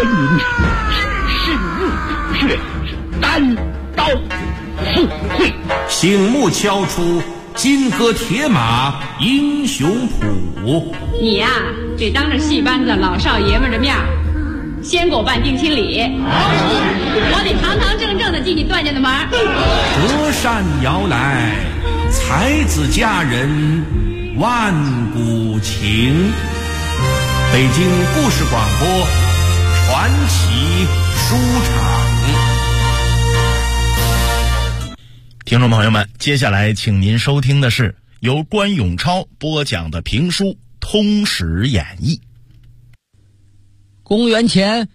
云是单刀赴会， 醒目敲出金戈铁马英雄谱。 你呀，得当着戏班子老少爷们的面先给我办定亲礼，我得堂堂正正的进你段家的门。 隔山遥来，才子佳人万古情。北京故事广播传奇书场。 听众朋友们，接下来请您收听的是由关永超播讲的评书《通史演义》。 公元前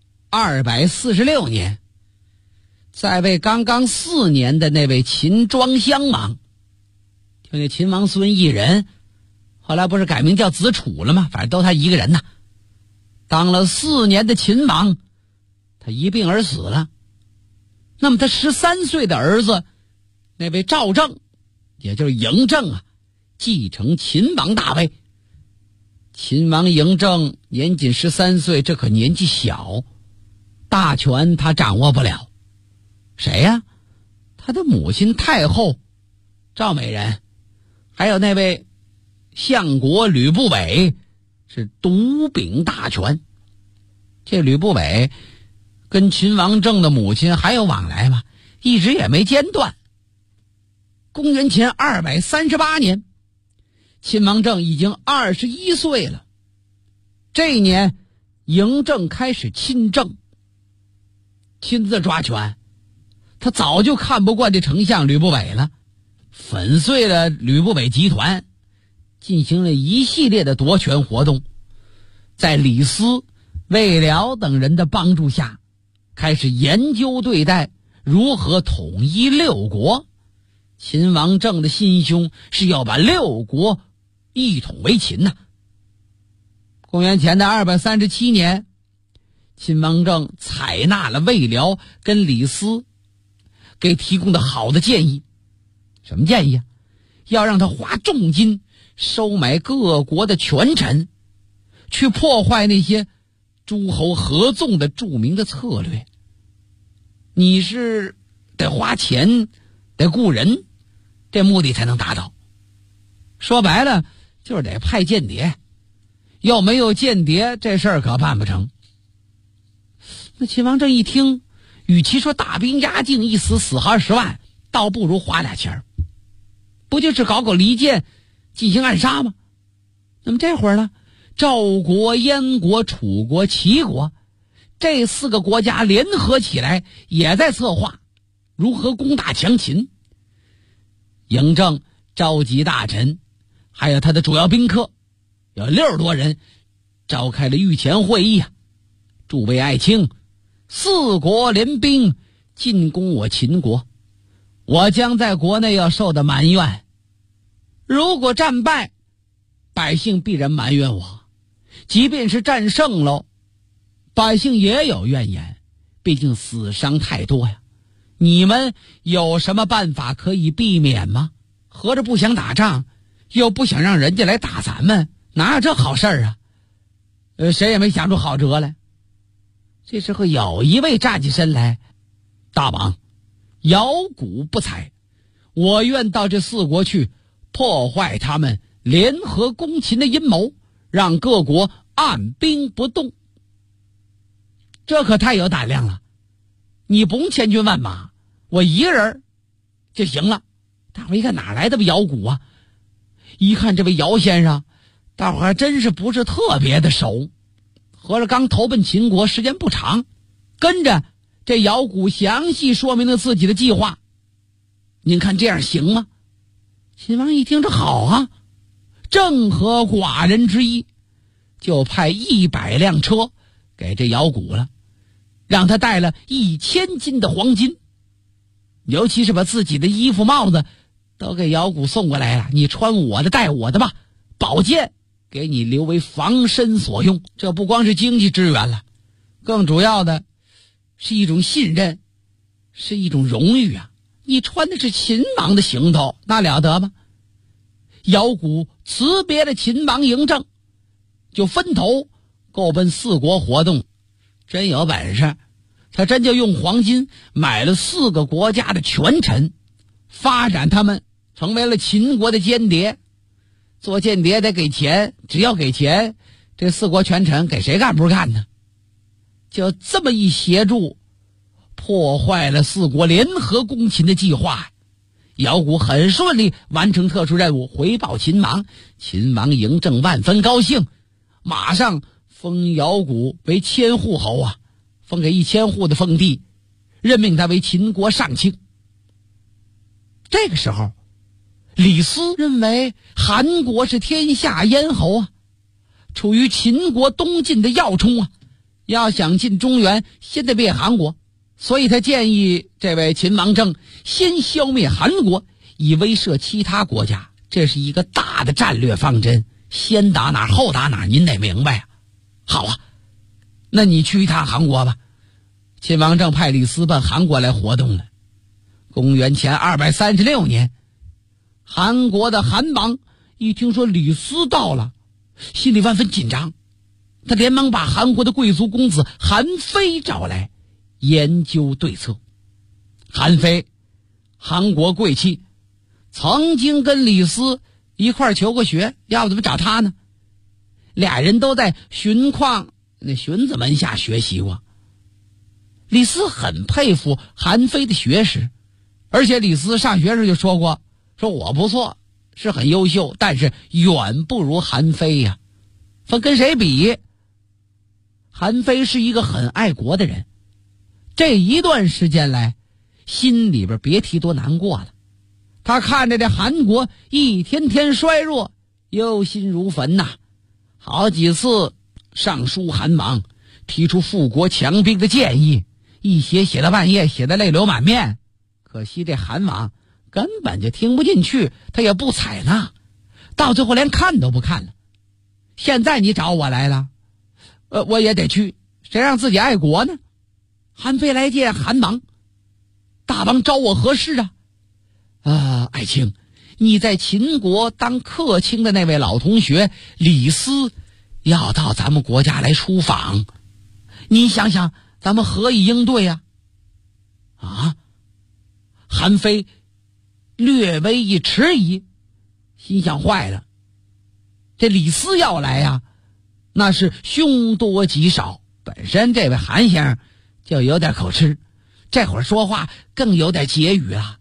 246年，在位刚刚4年的那位秦庄襄王，就那秦王孙异人，后来不是改名叫子楚了吗？反正都他一个人呐。当了4年的秦王，他一病而死了。那么他13岁的儿子那位赵正，也就是嬴政啊，继承秦王大位。秦王嬴政年仅13岁，这可年纪小，大权他掌握不了。谁呀？他的母亲太后赵美人，还有那位相国吕不韦是独秉大权。这吕不韦跟秦王政的母亲还有往来吗？一直也没间断。公元前238年，秦王政已经21岁了。这一年，嬴政开始亲政，亲自抓权。他早就看不惯这丞相吕不韦了，粉碎了吕不韦集团，进行了一系列的夺权活动。在李斯、魏辽等人的帮助下，开始研究对待如何统一6国。秦王政的心胸是要把6国一统为秦呐。公元前的237年，秦王政采纳了魏辽跟李斯给提供的好的建议。什么建议啊？要让他花重金收买各国的权臣，去破坏那些诸侯合纵的著名的策略。你是得花钱，得雇人，这目的才能达到。说白了就是得派间谍，要没有间谍，这事儿可办不成。那秦王政一听，与其说大兵压境，一死死20万，倒不如花俩钱儿，不就是搞搞离间，进行暗杀吗？那么这会儿呢，赵国、燕国、楚国、齐国这4个国家联合起来，也在策划如何攻打强秦。嬴政召集大臣，还有他的主要宾客，有60多人，召开了御前会议啊，诸位爱卿，4国联兵进攻我秦国，我将在国内要受的埋怨。如果战败，百姓必然埋怨我；即便是战胜了，百姓也有怨言，毕竟死伤太多呀。你们有什么办法可以避免吗？合着不想打仗，又不想让人家来打咱们，哪有这好事儿啊？谁也没想出好辙来。这时候有一位站起身来，大王，摇鼓不采，我愿到这4国去，破坏他们联合攻秦的阴谋，让各国按兵不动。这可太有胆量了，你不用千军万马，我一个人就行了。大伙一看，哪来的摇鼓啊？一看这位姚先生，大伙还真是不是特别的熟，合着刚投奔秦国时间不长，跟着这姚鼓详细说明了自己的计划。您看这样行吗？秦王一听，这好啊，正合寡人之意，就派100辆车给这姚鼓了，让他带了1000斤的黄金，尤其是把自己的衣服帽子都给姚鼓送过来了，你穿我的戴我的吧，宝剑给你留为防身所用。这不光是经济支援了，更主要的是一种信任，是一种荣誉啊！你穿的是秦王的行头，那了得吗？姚鼓辞别了秦王嬴政，就分头够奔4国活动。 真有本事，他真就用黄金买了4个国家的权臣，发展他们成为了秦国的间谍。做间谍得给钱，只要给钱，这4国权臣给谁干不是干呢？就这么一协助，破坏了4国联合攻秦的计划。姚贾很顺利完成特殊任务，回报秦王。秦王嬴政万分高兴，马上封姚贾为千户侯啊，封给1000户的封地，任命他为秦国上卿。这个时候，李斯认为韩国是天下咽喉啊，处于秦国东进的要冲啊，要想进中原，先得灭韩国。所以他建议这位秦王政先消灭韩国，以威慑其他国家。这是一个大的战略方针，先打哪后打哪，您得明白啊。好啊，那你去一趟韩国吧。秦王政派李斯奔韩国来活动了。公元前236年，韩国的韩王一听说李斯到了，心里万分紧张，他连忙把韩国的贵族公子韩非找来研究对策。韩非，韩国贵戚，曾经跟李斯一块求过学，要不怎么找他呢？俩人都在荀况那荀子门下学习过。李斯很佩服韩非的学识，而且李斯上学时就说过，说我不错，是很优秀，但是远不如韩非呀。分跟谁比？韩非是一个很爱国的人，这一段时间来，心里边别提多难过了。他看着这韩国一天天衰弱，忧心如焚呐。好几次上书韩王，提出富国强兵的建议，一写到半夜，写得泪流满面。可惜这韩王根本就听不进去，他也不采纳，到最后连看都不看了。现在你找我来了，我也得去，谁让自己爱国呢？韩非来见韩王，大王招我何事啊？爱卿，你在秦国当客卿的那位老同学李斯要到咱们国家来出访，你想想咱们何以应对呀？韩非略微一迟疑，心想坏了，这李斯要来呀，那是凶多吉少。本身这位韩先生就有点口吃，这会儿说话更有点结语了。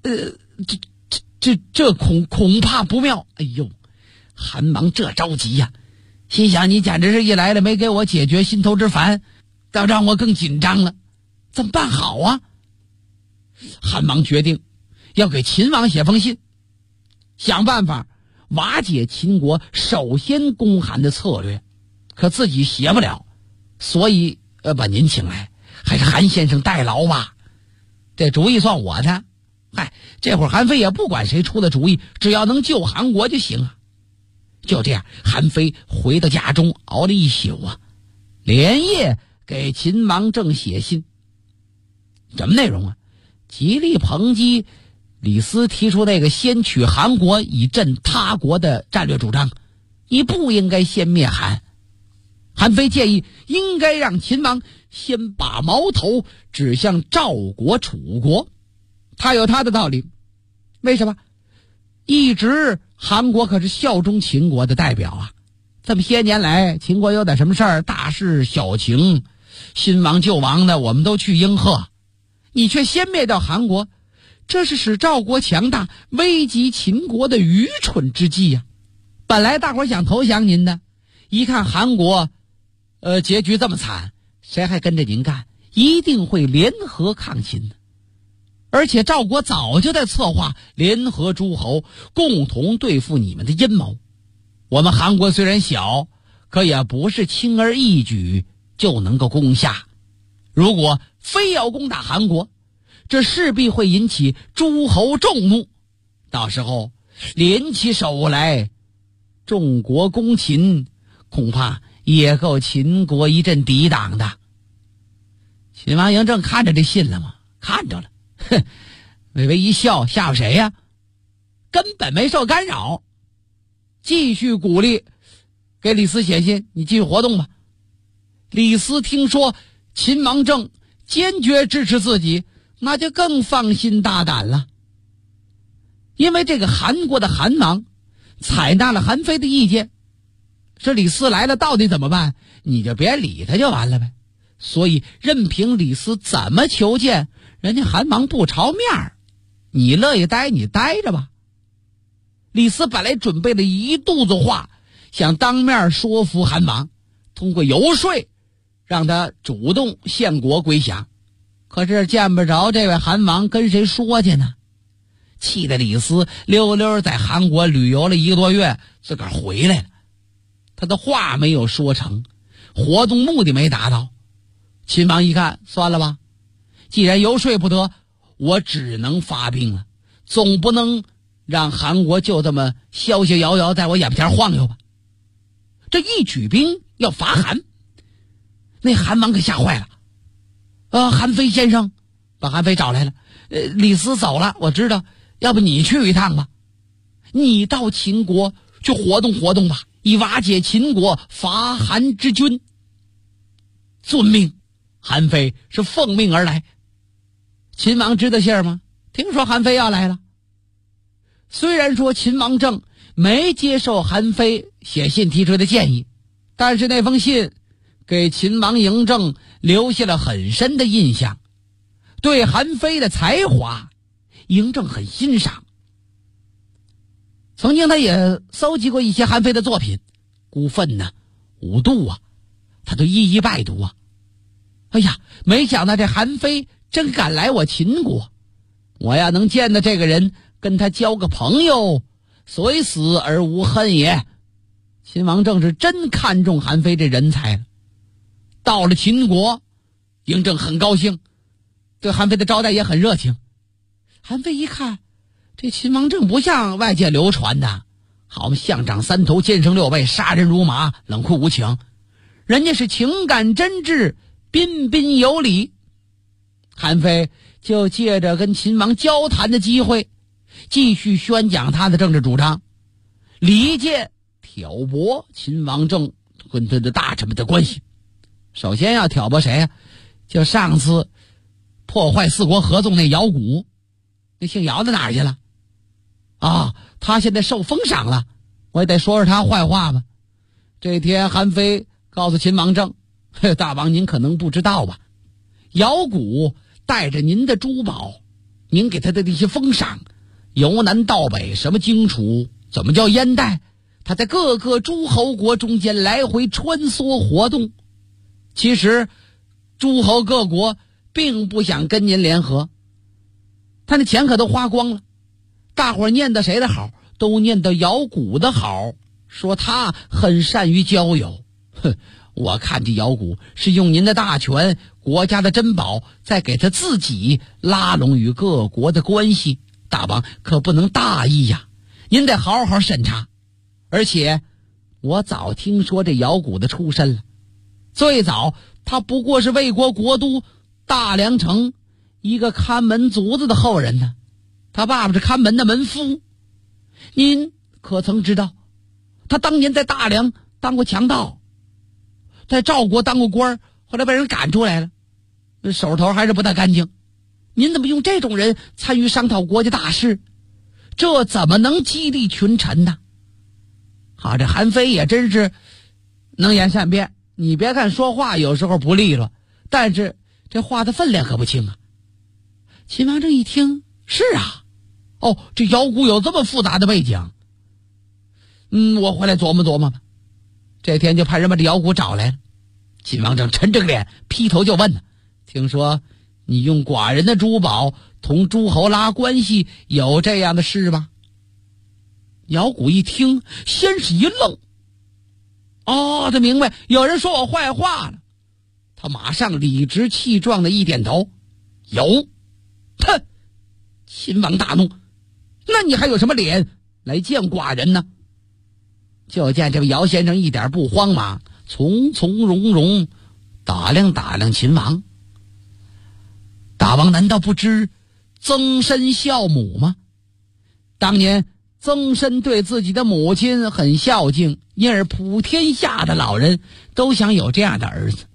这恐怕不妙。哎呦，韩王这着急呀，心想你简直是一来了没给我解决心头之烦，倒让我更紧张了，怎么办好啊？韩王决定要给秦王写封信，想办法瓦解秦国首先攻韩的策略，可自己写不了，所以把您请来，还是韩先生代劳吧。这主意算我的。这会儿韩非也不管谁出的主意，只要能救韩国就行啊。就这样，韩非回到家中熬了一宿啊，连夜给秦王政写信。什么内容啊？极力抨击李斯提出那个先取韩国以镇他国的战略主张，你不应该先灭韩。韩非建议应该让秦王先把矛头指向赵国、楚国，他有他的道理。为什么？一直韩国可是效忠秦国的代表啊，这么些年来秦国有点什么事儿，大事小情，新王旧王的我们都去应和，你却先灭掉韩国，这是使赵国强大危及秦国的愚蠢之计呀。本来大伙想投降您的，一看韩国结局这么惨，谁还跟着您干？一定会联合抗秦的。而且赵国早就在策划联合诸侯共同对付你们的阴谋。我们韩国虽然小，可也不是轻而易举就能够攻下。如果非要攻打韩国，这势必会引起诸侯众怒，到时候联起手来，众国攻秦，恐怕也够秦国一阵抵挡的。秦王嬴政看着这信了吗？看着了，微微一笑，吓唬谁呀？根本没受干扰，继续鼓励给李斯写信，你继续活动吧。李斯听说秦王政坚决支持自己，那就更放心大胆了。因为这个韩国的韩王采纳了韩非的意见，这李斯来了到底怎么办？你就别理他就完了呗。所以任凭李斯怎么求见，人家韩王不朝面儿，你乐意待你待着吧。李斯本来准备了一肚子话，想当面说服韩王，通过游说让他主动献国归降。可是见不着这位韩王，跟谁说去呢？气得李斯溜溜在韩国旅游了1个多月，自个儿回来了。他的话没有说成，活动目的没达到。秦王一看，算了吧，既然游说不得，我只能发兵了，总不能让韩国就这么逍逍遥遥在我眼前晃悠吧。这一举兵要伐韩，那韩王可吓坏了。韩非先生，把韩非找来了。李斯走了，我知道，要不你去一趟吧？你到秦国去活动活动吧，以瓦解秦国伐韩之军。遵命。韩非是奉命而来。秦王知道信儿吗？听说韩非要来了。虽然说秦王政没接受韩非写信提出的建议，但是那封信给秦王嬴政留下了很深的印象。对韩非的才华，嬴政很欣赏。曾经他也搜集过一些韩非的作品，孤愤呐、五度啊，他都一一拜读啊。哎呀，没想到这韩非真敢来我秦国，我要能见到这个人，跟他交个朋友，虽死而无恨也。秦王政是真看中韩非这人才了。到了秦国，嬴政很高兴，对韩非的招待也很热情。韩非一看，这秦王政不像外界流传的好嘛，象长3头，剑生6臂，杀人如麻，冷酷无情。人家是情感真挚，彬彬有礼。韩非就借着跟秦王交谈的机会，继续宣讲他的政治主张，离间挑拨秦王政跟他的大臣们的关系。首先要挑拨谁啊？就上次破坏4国合纵那姚贾，那姓姚的哪儿去了啊？他现在受封赏了，我也得说说他坏话吧。这天韩非告诉秦王政，大王您可能不知道吧，姚贾带着您的珠宝，您给他的那些封赏，由南到北，什么荆楚，怎么叫燕代，他在各个诸侯国中间来回穿梭活动。其实诸侯各国并不想跟您联合，他那钱可都花光了。大伙儿念叨谁的好，都念叨姚贾的好，说他很善于交友。我看这姚贾是用您的大权，国家的珍宝，再给他自己拉拢与各国的关系。大王可不能大意呀，您得好好审查。而且我早听说这姚贾的出身了，最早他不过是魏国国都大梁城一个看门卒子的后人呢，他爸爸是看门的门夫。您可曾知道，他当年在大梁当过强盗，在赵国当过官，后来被人赶出来了，手头还是不太干净。您怎么用这种人参与商讨国家大事？这怎么能激励群臣呢？好，这韩非也真是能言善辩。你别看说话有时候不利落，但是这话的分量可不轻啊。秦王政一听，是啊，哦，这姚贾有这么复杂的背景，我回来琢磨琢磨吧。这天就派人把这姚贾找来了。秦王政沉着个脸，劈头就问呢，听说你用寡人的珠宝同诸侯拉关系，有这样的事吗？姚贾一听，先是一愣，他明白有人说我坏话了。他马上理直气壮的一点头，有。哼！秦王大怒，那你还有什么脸来见寡人呢？就见这位姚先生一点不慌忙，从从容容打量打量秦王。大王难道不知曾参孝母吗？当年曾参对自己的母亲很孝敬，因而普天下的老人都想有这样的儿子。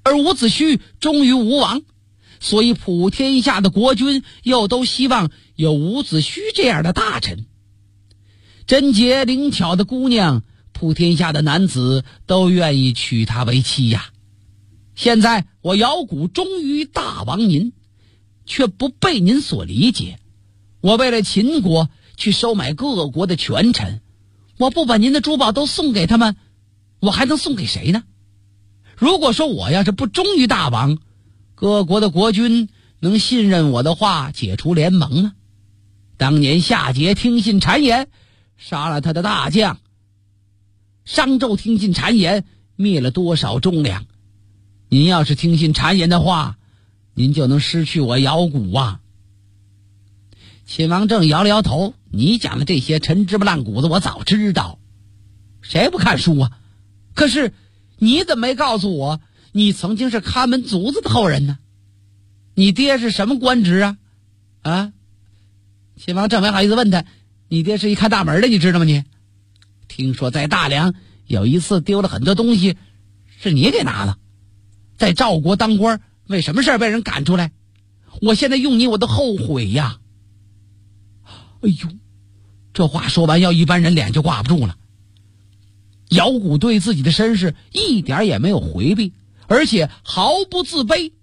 而伍子胥终于无王，所以普天下的国君又都希望有伍子胥这样的大臣。贞洁灵巧的姑娘，普天下的男子都愿意娶她为妻呀。现在我姚贾忠于大王您，却不被您所理解。我为了秦国去收买各国的权臣，我不把您的珠宝都送给他们，我还能送给谁呢？如果说我要是不忠于大王，各国的国君能信任我的话解除联盟呢？当年夏桀听信谗言，杀了他的大将；商纣听信谗言，灭了多少忠良。您要是听信谗言的话，您就能失去我姚贾啊。秦王政摇了摇头，你讲的这些陈芝麻烂谷子我早知道，谁不看书啊？可是你怎么没告诉我你曾经是看门卒子的后人呢？你爹是什么官职啊？啊？秦王政没好意思问他，你爹是一看大门的，你知道吗你？听说在大梁有一次丢了很多东西，是你给拿的。在赵国当官，为什么事被人赶出来？我现在用你我都后悔呀。哎呦，这话说完，要一般人脸就挂不住了。姚贾对自己的身世一点也没有回避，而且毫不自卑。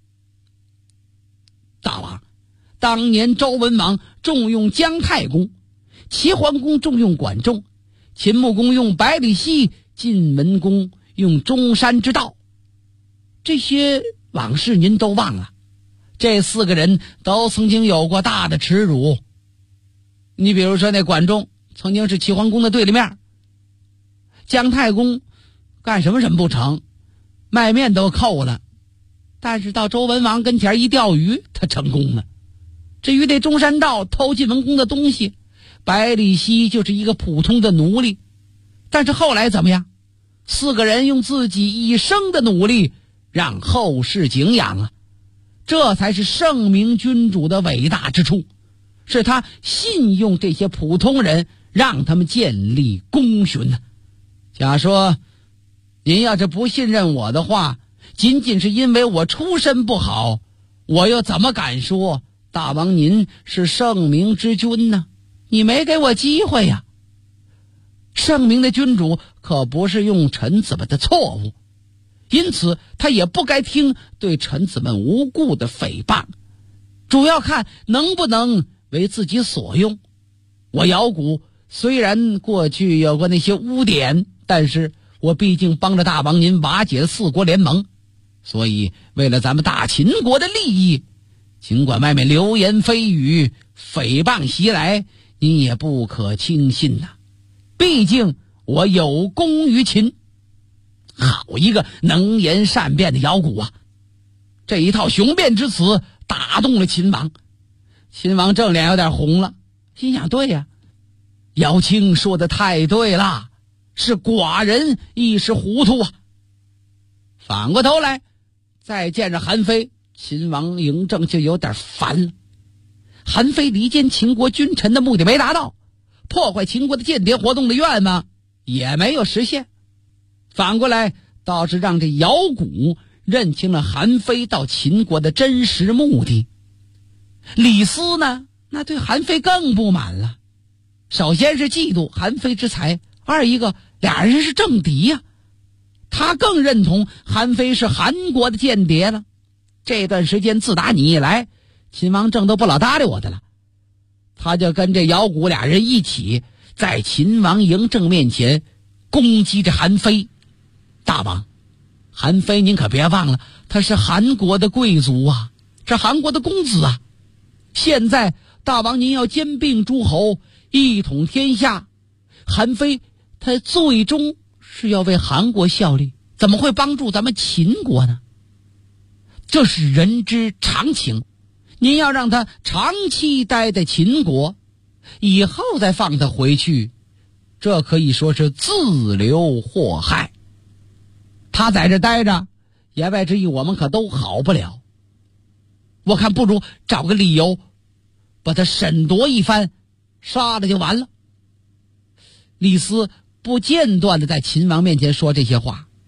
大王，当年周文王重用姜太公，齐桓公重用管仲，秦穆公用百里奚，晋文公用中山之道，这些往事您都忘了。这4个人都曾经有过大的耻辱。你比如说那管仲曾经是齐桓公的对立面，姜太公干什么不成，卖面都扣了，但是到周文王跟前一钓鱼，他成功了。至于那中山道偷晋文公的东西，百里奚就是一个普通的奴隶。但是后来怎么样？4个人用自己一生的努力让后世敬仰啊，这才是圣明君主的伟大之处，是他信用这些普通人，让他们建立功勋呢。假说您要是不信任我的话，仅仅是因为我出身不好，我又怎么敢说大王您是圣明之君呢？你没给我机会呀。圣明的君主可不是用臣子们的错误，因此他也不该听对臣子们无故的诽谤，主要看能不能为自己所用。我姚贾虽然过去有过那些污点，但是我毕竟帮着大王您瓦解了4国联盟，所以为了咱们大秦国的利益，尽管外面流言蜚语，诽谤袭来，您也不可轻信呐。毕竟我有功于秦。好一个能言善辩的姚贾啊！这一套雄辩之词打动了秦王。秦王正脸有点红了，心想对呀，姚卿说的太对了，是寡人一时糊涂啊。反过头来再见着韩非，秦王嬴政就有点烦了。韩非离间秦国君臣的目的没达到，破坏秦国的间谍活动的愿望也没有实现，反过来倒是让这姚贾认清了韩非到秦国的真实目的。李斯呢，那对韩非更不满了。首先是嫉妒韩非之才，二一个俩人是政敌呀。他更认同韩非是韩国的间谍了。这段时间自打你一来，秦王政都不老搭理我的了。他就跟这姚贾俩人一起在秦王嬴政面前攻击着韩非。大王，韩非您可别忘了，他是韩国的贵族啊，是韩国的公子啊。现在大王您要兼并诸侯，一统天下，韩非他最终是要为韩国效力，怎么会帮助咱们秦国呢？这是人之常情。您要让他长期待在秦国，以后再放他回去，这可以说是自留祸害。他在这待着，言外之意我们可都好不了。我看不如找个理由把他审夺一番，杀了就完了。李斯不间断地在秦王面前说这些话，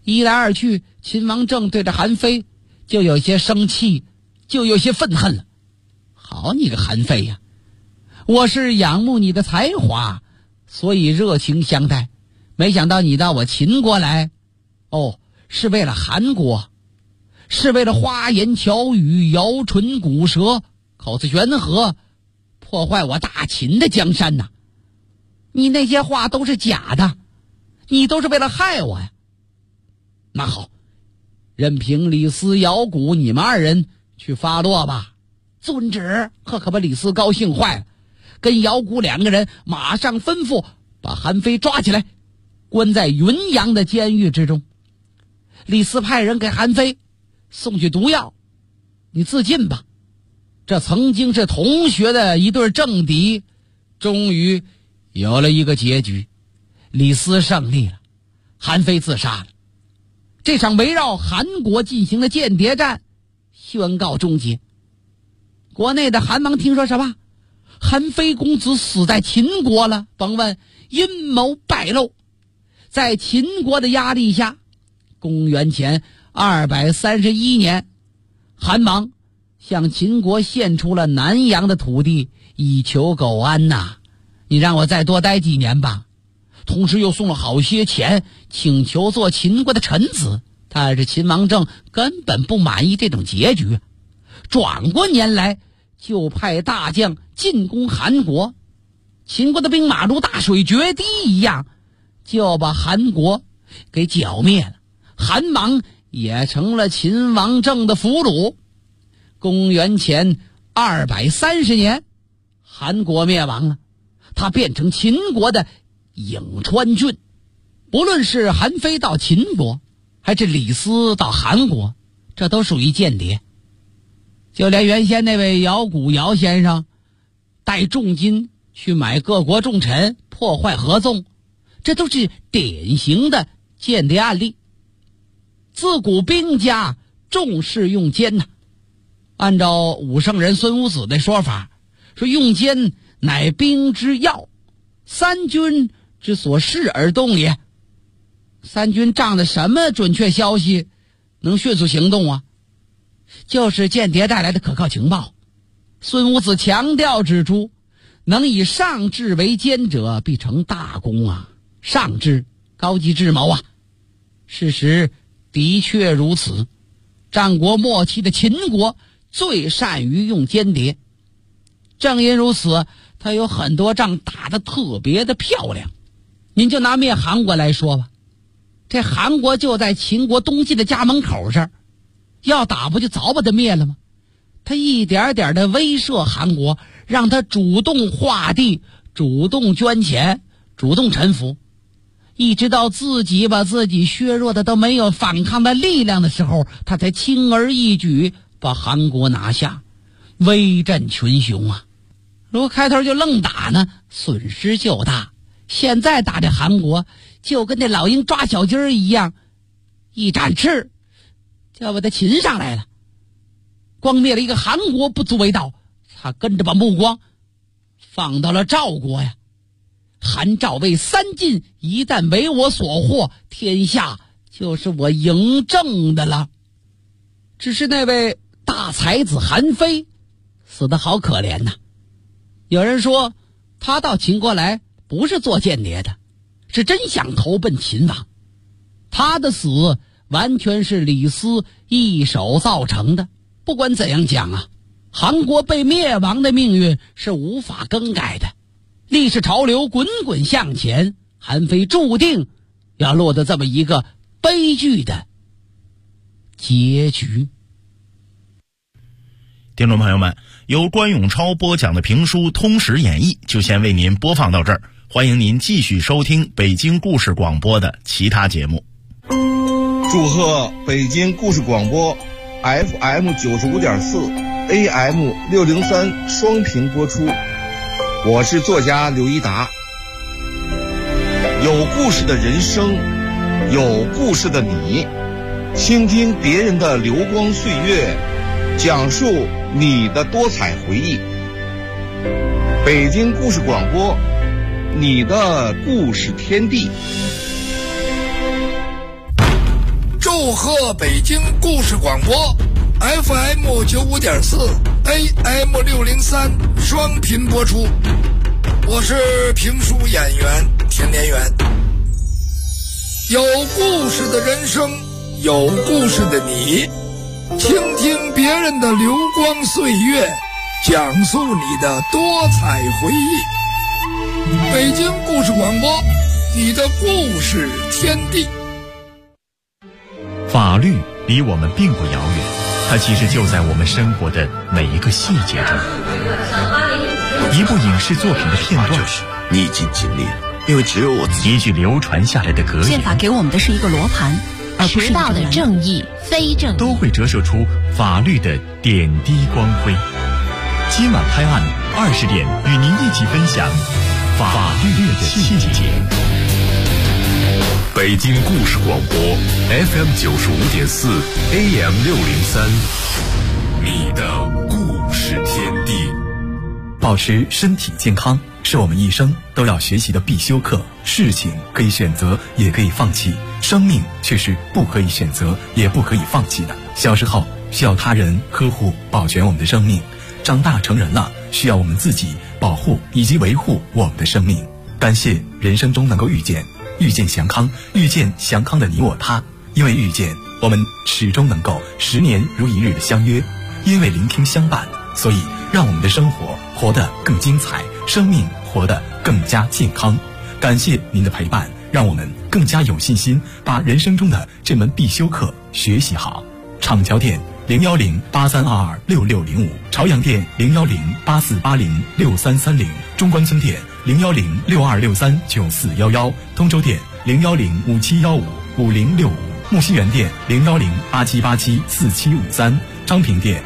一来二去，秦王政对着韩非就有些生气，就有些愤恨了。好你个韩非呀，我是仰慕你的才华，所以热情相待，没想到你到我秦国来，是为了韩国，是为了花言巧语，摇唇鼓舌，口出悬河，破坏我大秦的江山呐！你那些话都是假的，你都是为了害我呀！那好，任凭李斯、姚贾你们二人去发落吧。遵旨！可把李斯高兴坏了，跟姚贾两个人马上吩咐把韩非抓起来，关在云阳的监狱之中。李斯派人给韩非送去毒药，你自尽吧。这曾经是同学的一对政敌，终于有了一个结局，李斯胜利了，韩非自杀了。这场围绕韩国进行的间谍战宣告终结。国内的韩王听说什么？韩非公子死在秦国了，甭问，阴谋败露。在秦国的压力下，公元前231年，韩王向秦国献出了南阳的土地，以求苟安呐。你让我再多待几年吧。同时又送了好些钱，请求做秦国的臣子。但是秦王政根本不满意这种结局，转过年来就派大将进攻韩国。秦国的兵马如大水决堤一样，就把韩国给剿灭了。韩王也成了秦王政的俘虏。公元前230年，韩国灭亡了，他变成秦国的颍川郡。不论是韩非到秦国，还是李斯到韩国，这都属于间谍。就连原先那位姚贾姚先生带重金去买各国重臣，破坏合纵，这都是典型的间谍案例。自古兵家重视用奸呐。按照武圣人孙武子的说法，说用奸乃兵之要，三军之所视而动也。三军仗着什么准确消息能迅速行动啊？就是间谍带来的可靠情报。孙武子强调指出，能以上智为奸者必成大功啊，上智，高级智谋啊。事实的确如此，战国末期的秦国最善于用间谍，正因如此，他有很多仗打得特别的漂亮。您就拿灭韩国来说吧，这韩国就在秦国东晋的家门口这儿，要打不就早把他灭了吗？他一点点的威慑韩国，让他主动划地，主动捐钱，主动臣服，一直到自己把自己削弱的都没有反抗的力量的时候，他才轻而易举把韩国拿下，威震群雄啊。如果开头就愣打呢，损失就大。现在打这韩国就跟那老鹰抓小鸡儿一样，一展翅就把他擒上来了。光灭了一个韩国不足为道，他跟着把目光放到了赵国呀。韩赵魏三晋一旦为我所获，天下就是我嬴政的了。只是那位大才子韩非死得好可怜呐。有人说他到秦国来不是做间谍的，是真想投奔秦王。他的死完全是李斯一手造成的。不管怎样讲啊，韩国被灭亡的命运是无法更改的。历史潮流滚滚向前，韩非注定要落得这么一个悲剧的结局。 听众朋友们，由关永超播讲的评书《通史演义》就先为您播放到这儿，欢迎您继续收听北京故事广播的其他节目。 祝贺北京故事广播 FM 95.4 AM 603双频播出。我是作家刘一达。有故事的人生，有故事的你，倾听别人的流光岁月，讲述你的多彩回忆。北京故事广播，你的故事天地。 祝贺北京故事广播 FM 95.4 AM 603双频播出。我是评书演员田连元。有故事的人生，有故事的你，倾听别人的流光岁月，讲述你的多彩回忆。北京故事广播，你的故事天地。 法律离我们并不遥远，它其实就在我们生活的每一个细节中。一部影视作品的片段， 就是你已经尽力了，因为只有我自己。 一句流传下来的格言， 宪法给我们的是一个罗盘，而不是迟到的正义、非正义， 都会折射出法律的点滴光辉。今晚拍案20点，与您一起分享法律的细节。 北京故事广播 FM 95.4 AM 603，你的故事天地。 保持身体健康是我们一生都要学习的必修课。事情可以选择，也可以放弃，生命却是不可以选择，也不可以放弃的。小时候需要他人呵护保全我们的生命，长大成人了需要我们自己保护以及维护我们的生命。感谢人生中能够遇见祥康，遇见祥康的你我他。因为遇见，我们始终能够10年如一日的相约；因为聆听相伴，所以让我们的生活活得更精彩，生命活得更加健康。感谢您的陪伴，让我们更加有信心把人生中的这门必修课学习好。厂桥店01083226605，朝阳店01084806330，中关村店01062639411，通州店01057155065，木樨园店01087874753，昌平店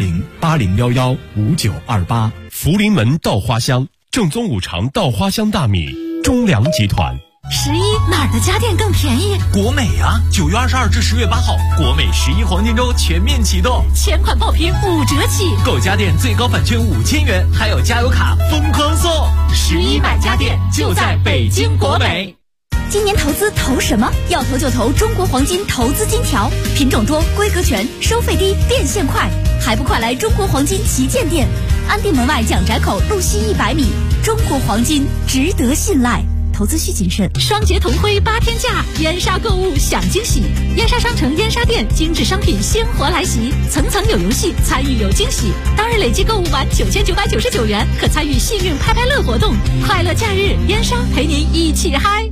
01080115928。 福临门稻花香，正宗五常稻花香大米，中粮集团。 11哪儿的家电更便宜？ 国美啊！9月22至10月8号，国美11黄金周全面启动， 前款爆品5折起， 购家电最高返券5000元，还有加油卡疯狂送。 11买家电就在北京国美。今年投资投什么？要投就投中国黄金投资金条，品种多，规格全，收费低，变现快，还不快来中国黄金旗舰店，安定门外蒋宅口路西100米。中国黄金值得信赖。投资需谨慎。双节同辉8天假，燕莎购物享惊喜。燕莎商城燕莎店精致商品鲜活来袭，层层有游戏，参与有惊喜。当日累计购物满9999元，可参与幸运拍拍乐活动。快乐假日，燕莎陪您一起嗨。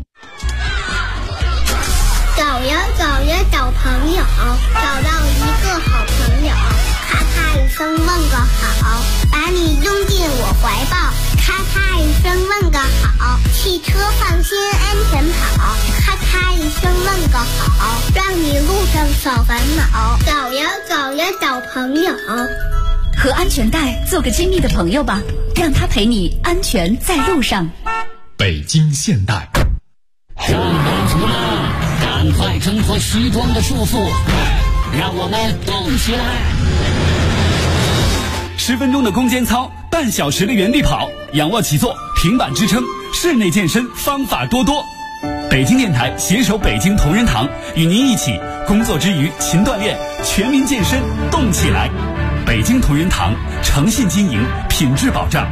找呀找呀找朋友，找到一个好朋友，咔咔一声问个好，把你拥进我怀抱。咔咔一声问个好，汽车放心安全跑。咔咔一声问个好，让你路上少烦恼。找呀找呀找朋友， 和安全带做个亲密的朋友吧，让他陪你安全在路上。 北京现代， 上班族们，赶快挣脱西装的束缚，让我们动起来。 10分钟的攻坚操，半小时的原地跑，仰卧起坐，平板支撑，室内健身方法多多。北京电台携手北京同仁堂，与您一起工作之余勤锻炼，全民健身动起来。北京同仁堂诚信经营，品质保障。